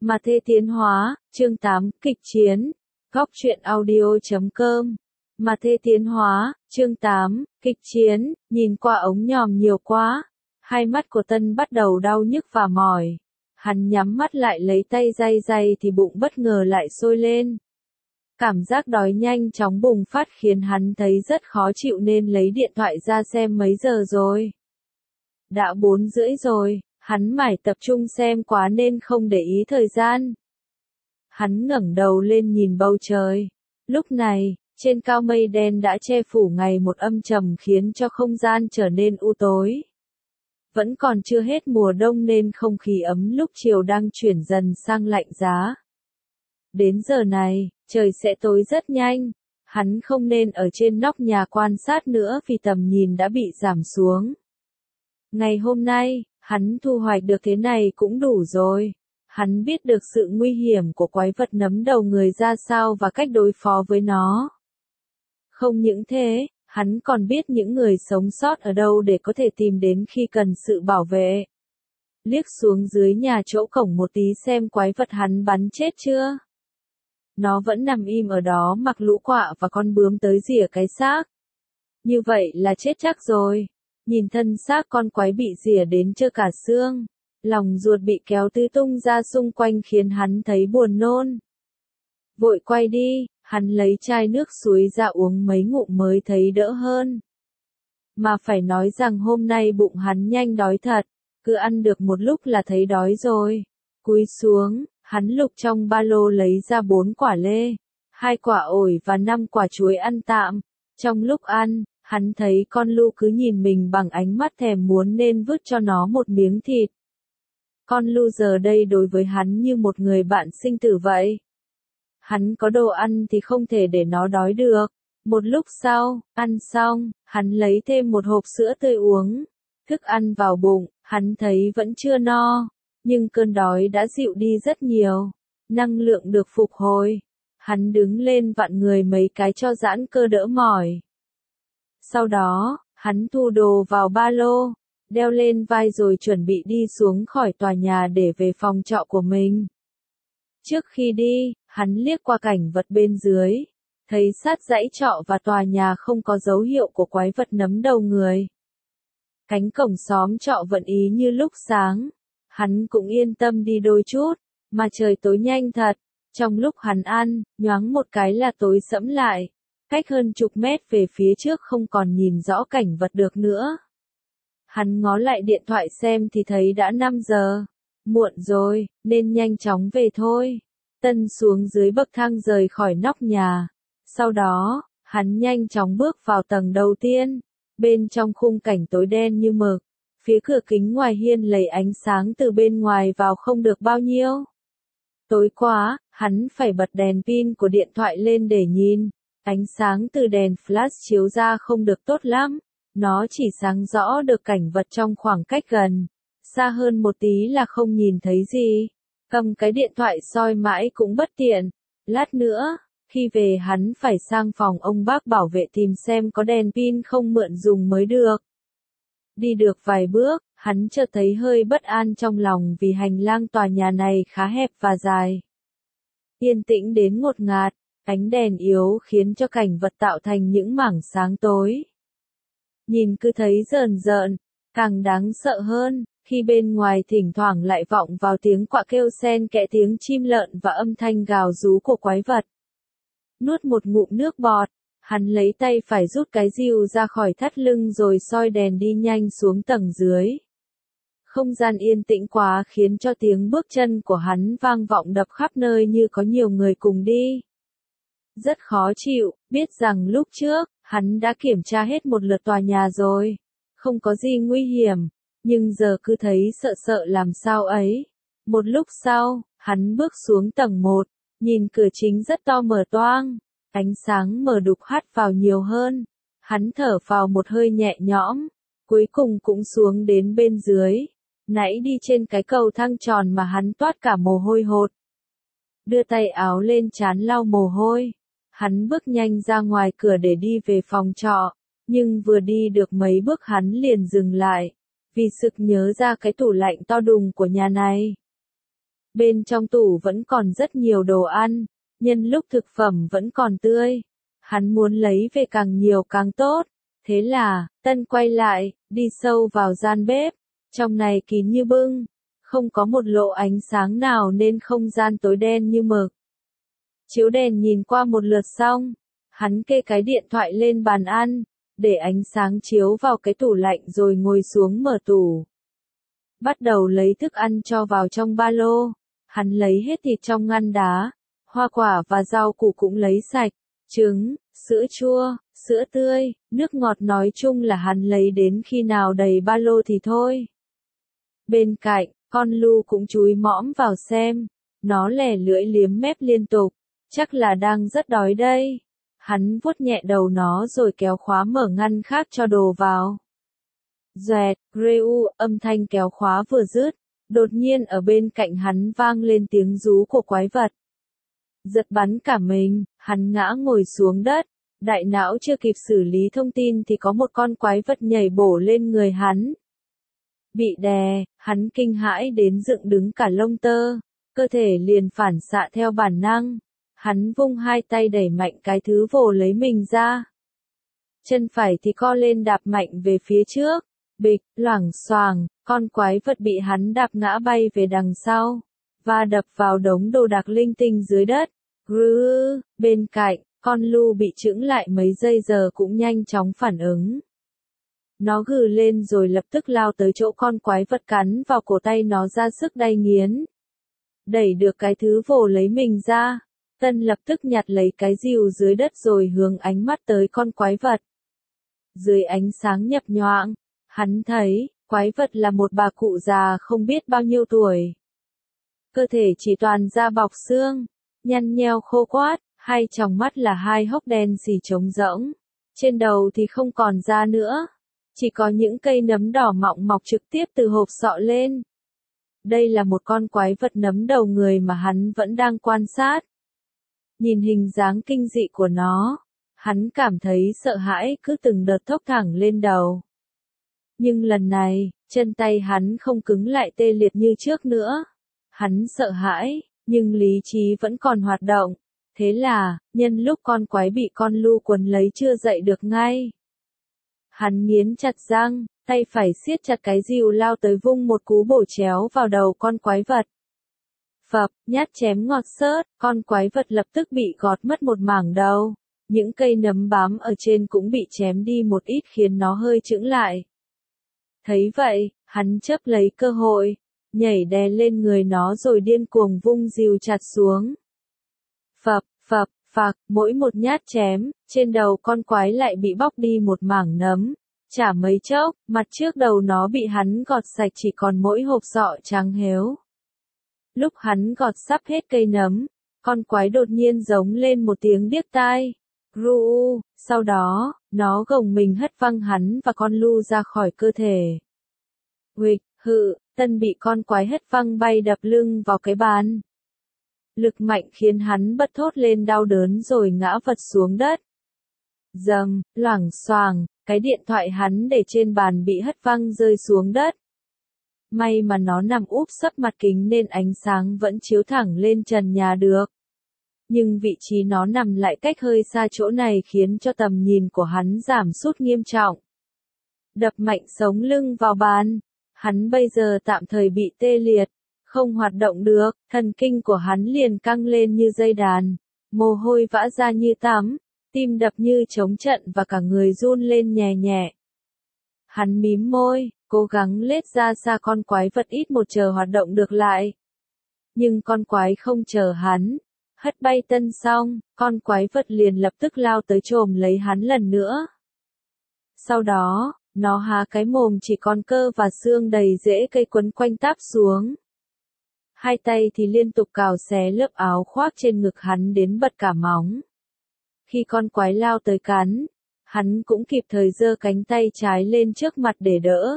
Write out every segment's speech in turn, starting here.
Mà Thê Tiến Hóa, chương 8, kịch chiến. Góc truyện audio.com. Mà Thê Tiến Hóa, chương 8, kịch chiến, nhìn qua ống nhòm nhiều quá. Hai mắt của Tân bắt đầu đau nhức và mỏi. Hắn nhắm mắt lại lấy tay day thì bụng bất ngờ lại sôi lên. Cảm giác đói nhanh chóng bùng phát khiến hắn thấy rất khó chịu nên lấy điện thoại ra xem mấy giờ rồi. Đã 4:30 rồi, hắn mải tập trung xem quá nên không để ý thời gian. Hắn ngẩng đầu lên nhìn bầu trời. Lúc này, trên cao mây đen đã che phủ ngày một âm trầm khiến cho không gian trở nên u tối. Vẫn còn chưa hết mùa đông nên không khí ấm lúc chiều đang chuyển dần sang lạnh giá. Đến giờ này, trời sẽ tối rất nhanh. Hắn không nên ở trên nóc nhà quan sát nữa vì tầm nhìn đã bị giảm xuống. Ngày hôm nay, hắn thu hoạch được thế này cũng đủ rồi. Hắn biết được sự nguy hiểm của quái vật nấm đầu người ra sao và cách đối phó với nó. Không những thế, hắn còn biết những người sống sót ở đâu để có thể tìm đến khi cần sự bảo vệ. Liếc xuống dưới nhà chỗ cổng một tí xem quái vật hắn bắn chết chưa. Nó vẫn nằm im ở đó mặc lũ quạ và con bướm tới rỉa cái xác. Như vậy là chết chắc rồi. Nhìn thân xác con quái bị rỉa đến trơ cả xương. Lòng ruột bị kéo tứ tung ra xung quanh khiến hắn thấy buồn nôn. Vội quay đi, hắn lấy chai nước suối ra uống mấy ngụm mới thấy đỡ hơn. Mà phải nói rằng hôm nay bụng hắn nhanh đói thật, cứ ăn được một lúc là thấy đói rồi. Cúi xuống, hắn lục trong ba lô lấy ra 4 quả lê, 2 quả ổi và 5 quả chuối ăn tạm. Trong lúc ăn, hắn thấy con lu cứ nhìn mình bằng ánh mắt thèm muốn nên vứt cho nó một miếng thịt. Con lu giờ đây đối với hắn như một người bạn sinh tử vậy. Hắn có đồ ăn thì không thể để nó đói được. Một lúc sau, ăn xong, hắn lấy thêm một hộp sữa tươi uống. Thức ăn vào bụng, hắn thấy vẫn chưa no, nhưng cơn đói đã dịu đi rất nhiều. Năng lượng được phục hồi. Hắn đứng lên vặn người mấy cái cho giãn cơ đỡ mỏi. Sau đó, hắn thu đồ vào ba lô, đeo lên vai rồi chuẩn bị đi xuống khỏi tòa nhà để về phòng trọ của mình. Trước khi đi, hắn liếc qua cảnh vật bên dưới, thấy sát dãy trọ và tòa nhà không có dấu hiệu của quái vật nấm đầu người. Cánh cổng xóm trọ vẫn ý như lúc sáng. Hắn cũng yên tâm đi đôi chút, mà trời tối nhanh thật. Trong lúc hắn ăn, nhoáng một cái là tối sẫm lại. Cách hơn chục mét về phía trước không còn nhìn rõ cảnh vật được nữa. Hắn ngó lại điện thoại xem thì thấy đã 5 giờ. Muộn rồi, nên nhanh chóng về thôi. Tân xuống dưới bậc thang rời khỏi nóc nhà. Sau đó, hắn nhanh chóng bước vào tầng đầu tiên. Bên trong khung cảnh tối đen như mực. Phía cửa kính ngoài hiên lấy ánh sáng từ bên ngoài vào không được bao nhiêu. Tối quá, hắn phải bật đèn pin của điện thoại lên để nhìn. Ánh sáng từ đèn flash chiếu ra không được tốt lắm. Nó chỉ sáng rõ được cảnh vật trong khoảng cách gần. Xa hơn một tí là không nhìn thấy gì. Cầm cái điện thoại soi mãi cũng bất tiện. Lát nữa, khi về hắn phải sang phòng ông bác bảo vệ tìm xem có đèn pin không mượn dùng mới được. Đi được vài bước, hắn chợt thấy hơi bất an trong lòng vì hành lang tòa nhà này khá hẹp và dài. Yên tĩnh đến ngột ngạt, ánh đèn yếu khiến cho cảnh vật tạo thành những mảng sáng tối. Nhìn cứ thấy rờn rợn, càng đáng sợ hơn, khi bên ngoài thỉnh thoảng lại vọng vào tiếng quạ kêu xen kẽ tiếng chim lợn và âm thanh gào rú của quái vật. Nuốt một ngụm nước bọt, hắn lấy tay phải rút cái rìu ra khỏi thắt lưng rồi soi đèn đi nhanh xuống tầng dưới. Không gian yên tĩnh quá khiến cho tiếng bước chân của hắn vang vọng đập khắp nơi như có nhiều người cùng đi. Rất khó chịu, biết rằng lúc trước, hắn đã kiểm tra hết một lượt tòa nhà rồi. Không có gì nguy hiểm, nhưng giờ cứ thấy sợ sợ làm sao ấy. Một lúc sau, hắn bước xuống tầng 1, nhìn cửa chính rất to mở toang. Ánh sáng mờ đục hắt vào nhiều hơn. Hắn thở phào một hơi nhẹ nhõm. Cuối cùng cũng xuống đến bên dưới. Nãy đi trên cái cầu thang tròn mà hắn toát cả mồ hôi hột. Đưa tay áo lên trán lau mồ hôi. Hắn bước nhanh ra ngoài cửa để đi về phòng trọ. Nhưng vừa đi được mấy bước hắn liền dừng lại. Vì sực nhớ ra cái tủ lạnh to đùng của nhà này. Bên trong tủ vẫn còn rất nhiều đồ ăn, nhân lúc thực phẩm vẫn còn tươi. Hắn muốn lấy về càng nhiều càng tốt. Thế là, Tân quay lại, đi sâu vào gian bếp. Trong này kín như bưng, không có một lộ ánh sáng nào nên không gian tối đen như mực. Chiếu đèn nhìn qua một lượt xong, hắn kê cái điện thoại lên bàn ăn, để ánh sáng chiếu vào cái tủ lạnh rồi ngồi xuống mở tủ. Bắt đầu lấy thức ăn cho vào trong ba lô, hắn lấy hết thịt trong ngăn đá, hoa quả và rau củ cũng lấy sạch, trứng, sữa chua, sữa tươi, nước ngọt nói chung là hắn lấy đến khi nào đầy ba lô thì thôi. Bên cạnh, con Lu cũng chúi mõm vào xem, nó lè lưỡi liếm mép liên tục, chắc là đang rất đói đây. Hắn vuốt nhẹ đầu nó rồi kéo khóa mở ngăn khác cho đồ vào. Doẹt, reu, âm thanh kéo khóa vừa dứt, đột nhiên ở bên cạnh hắn vang lên tiếng rú của quái vật. Giật bắn cả mình, hắn ngã ngồi xuống đất, đại não chưa kịp xử lý thông tin thì có một con quái vật nhảy bổ lên người hắn. Bị đè, hắn kinh hãi đến dựng đứng cả lông tơ, cơ thể liền phản xạ theo bản năng. Hắn vung hai tay đẩy mạnh cái thứ vồ lấy mình ra. Chân phải thì co lên đạp mạnh về phía trước, bịch, loảng xoàng, con quái vật bị hắn đạp ngã bay về đằng sau, và đập vào đống đồ đạc linh tinh dưới đất. Rư, bên cạnh, con Lu bị chững lại mấy giây giờ cũng nhanh chóng phản ứng. Nó gừ lên rồi lập tức lao tới chỗ con quái vật cắn vào cổ tay nó ra sức đay nghiến. Đẩy được cái thứ vồ lấy mình ra, Tân lập tức nhặt lấy cái rìu dưới đất rồi hướng ánh mắt tới con quái vật. Dưới ánh sáng nhập nhoạng, hắn thấy, quái vật là một bà cụ già không biết bao nhiêu tuổi. Cơ thể chỉ toàn da bọc xương, nhăn nheo khô quát, hai tròng mắt là hai hốc đen xì trống rỗng. Trên đầu thì không còn da nữa, chỉ có những cây nấm đỏ mọng mọc trực tiếp từ hộp sọ lên. Đây là một con quái vật nấm đầu người mà hắn vẫn đang quan sát. Nhìn hình dáng kinh dị của nó, hắn cảm thấy sợ hãi cứ từng đợt thốc thẳng lên đầu. Nhưng lần này, chân tay hắn không cứng lại tê liệt như trước nữa. Hắn sợ hãi, nhưng lý trí vẫn còn hoạt động. Thế là, nhân lúc con quái bị con Lu quấn lấy chưa dậy được ngay. Hắn nghiến chặt răng, tay phải siết chặt cái rìu lao tới vung một cú bổ chéo vào đầu con quái vật. Phập, nhát chém ngọt xớt, con quái vật lập tức bị gọt mất một mảng đầu. Những cây nấm bám ở trên cũng bị chém đi một ít khiến nó hơi chững lại. Thấy vậy, hắn chớp lấy cơ hội, nhảy đè lên người nó rồi điên cuồng vung rìu chặt xuống. Phập, phập, phạc, mỗi một nhát chém, trên đầu con quái lại bị bóc đi một mảng nấm. Chả mấy chốc, mặt trước đầu nó bị hắn gọt sạch chỉ còn mỗi hộp sọ trắng héo. Lúc hắn gọt sắp hết cây nấm, con quái đột nhiên giống lên một tiếng điếc tai. Ru, sau đó, nó gồng mình hất văng hắn và con Lu ra khỏi cơ thể. Huỵch, hự, Tân bị con quái hất văng bay đập lưng vào cái bàn. Lực mạnh khiến hắn bật thốt lên đau đớn rồi ngã vật xuống đất. Dầm, loảng xoàng, cái điện thoại hắn để trên bàn bị hất văng rơi xuống đất. May mà nó nằm úp sấp mặt kính nên ánh sáng vẫn chiếu thẳng lên trần nhà được. Nhưng vị trí nó nằm lại cách hơi xa chỗ này khiến cho tầm nhìn của hắn giảm sút nghiêm trọng. Đập mạnh sống lưng vào bàn, hắn bây giờ tạm thời bị tê liệt, không hoạt động được, thần kinh của hắn liền căng lên như dây đàn, mồ hôi vã ra như tắm, tim đập như trống trận và cả người run lên nhẹ nhẹ. Hắn mím môi, cố gắng lết ra xa con quái vật ít một chờ hoạt động được lại. Nhưng con quái không chờ hắn. Hất bay Tân xong, con quái vật liền lập tức lao tới chồm lấy hắn lần nữa. Sau đó, nó há cái mồm chỉ còn cơ và xương đầy rễ cây quấn quanh táp xuống. Hai tay thì liên tục cào xé lớp áo khoác trên ngực hắn đến bật cả móng. Khi con quái lao tới cắn, hắn cũng kịp thời giơ cánh tay trái lên trước mặt để đỡ.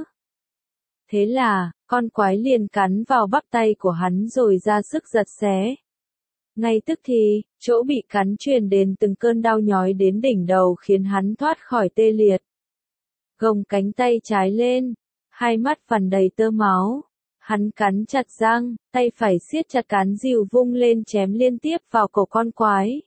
Thế là, con quái liền cắn vào bắp tay của hắn rồi ra sức giật xé. Ngay tức thì, chỗ bị cắn truyền đến từng cơn đau nhói đến đỉnh đầu khiến hắn thoát khỏi tê liệt. Gồng cánh tay trái lên, hai mắt phằn đầy tơ máu. Hắn cắn chặt răng, tay phải siết chặt cán rìu vung lên chém liên tiếp vào cổ con quái.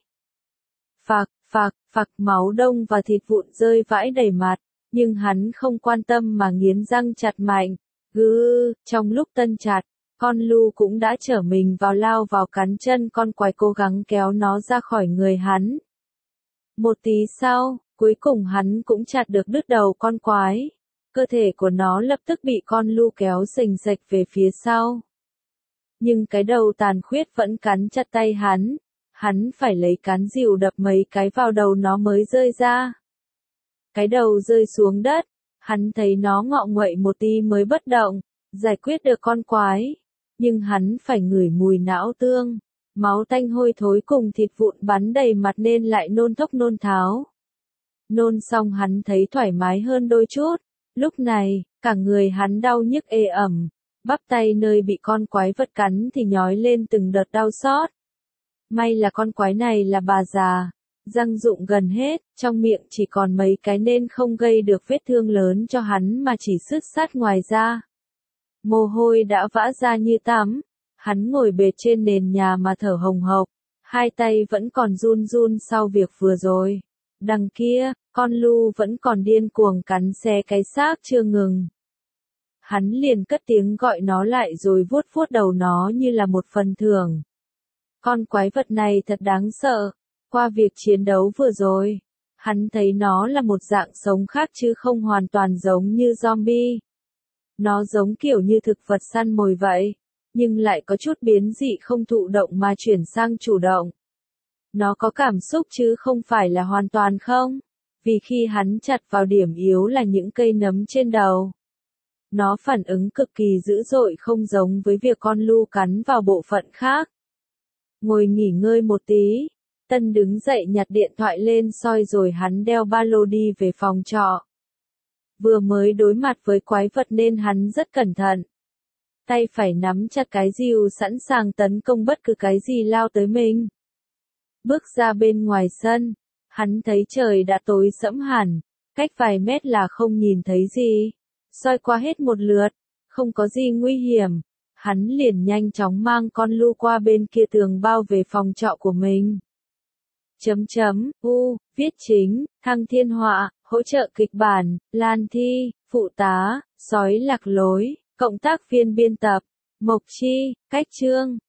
Phạc, phạc, phạc, máu đông và thịt vụn rơi vãi đầy mặt, nhưng hắn không quan tâm mà nghiến răng chặt mạnh. Trong lúc tân chặt, con lu cũng đã trở mình lao vào cắn chân con quái, cố gắng kéo nó ra khỏi người hắn. Một tí sau, cuối cùng hắn cũng chặt được đứt đầu con quái. Cơ thể của nó lập tức bị con lu kéo xềnh xệch về phía sau. Nhưng cái đầu tàn khuyết vẫn cắn chặt tay hắn. Hắn phải lấy cán rìu đập mấy cái vào đầu nó mới rơi ra. Cái đầu rơi xuống đất, hắn thấy nó ngọ nguậy một tí mới bất động, giải quyết được con quái. Nhưng hắn phải ngửi mùi não tương, máu tanh hôi thối cùng thịt vụn bắn đầy mặt nên lại nôn thốc nôn tháo. Nôn xong hắn thấy thoải mái hơn đôi chút, lúc này, cả người hắn đau nhức ê ẩm, bắp tay nơi bị con quái vật cắn thì nhói lên từng đợt đau xót. May là con quái này là bà già, răng rụng gần hết, trong miệng chỉ còn mấy cái nên không gây được vết thương lớn cho hắn mà chỉ sứt sát ngoài da. Mồ hôi đã vã ra như tắm, hắn ngồi bệt trên nền nhà mà thở hồng hộc, hai tay vẫn còn run run sau việc vừa rồi. Đằng kia, con lu vẫn còn điên cuồng cắn xé cái xác chưa ngừng. Hắn liền cất tiếng gọi nó lại rồi vuốt vuốt đầu nó như là một phần thưởng. Con quái vật này thật đáng sợ. Qua việc chiến đấu vừa rồi, hắn thấy nó là một dạng sống khác chứ không hoàn toàn giống như zombie. Nó giống kiểu như thực vật săn mồi vậy, nhưng lại có chút biến dị, không thụ động mà chuyển sang chủ động. Nó có cảm xúc chứ không phải là hoàn toàn không, vì khi hắn chặt vào điểm yếu là những cây nấm trên đầu. Nó phản ứng cực kỳ dữ dội, không giống với việc con lu cắn vào bộ phận khác. Ngồi nghỉ ngơi một tí, Tân đứng dậy nhặt điện thoại lên soi rồi hắn đeo ba lô đi về phòng trọ. Vừa mới đối mặt với quái vật nên hắn rất cẩn thận. Tay phải nắm chặt cái rìu sẵn sàng tấn công bất cứ cái gì lao tới mình. Bước ra bên ngoài sân, hắn thấy trời đã tối sẫm hẳn, cách vài mét là không nhìn thấy gì. Soi qua hết một lượt, không có gì nguy hiểm. Hắn liền nhanh chóng mang con lu qua bên kia tường bao về phòng trọ của mình. Viết chính, Thăng Thiên Họa, hỗ trợ kịch bản, Lan Thi, phụ tá, sói lạc lối, cộng tác viên biên tập, Mộc Chi, cách chương.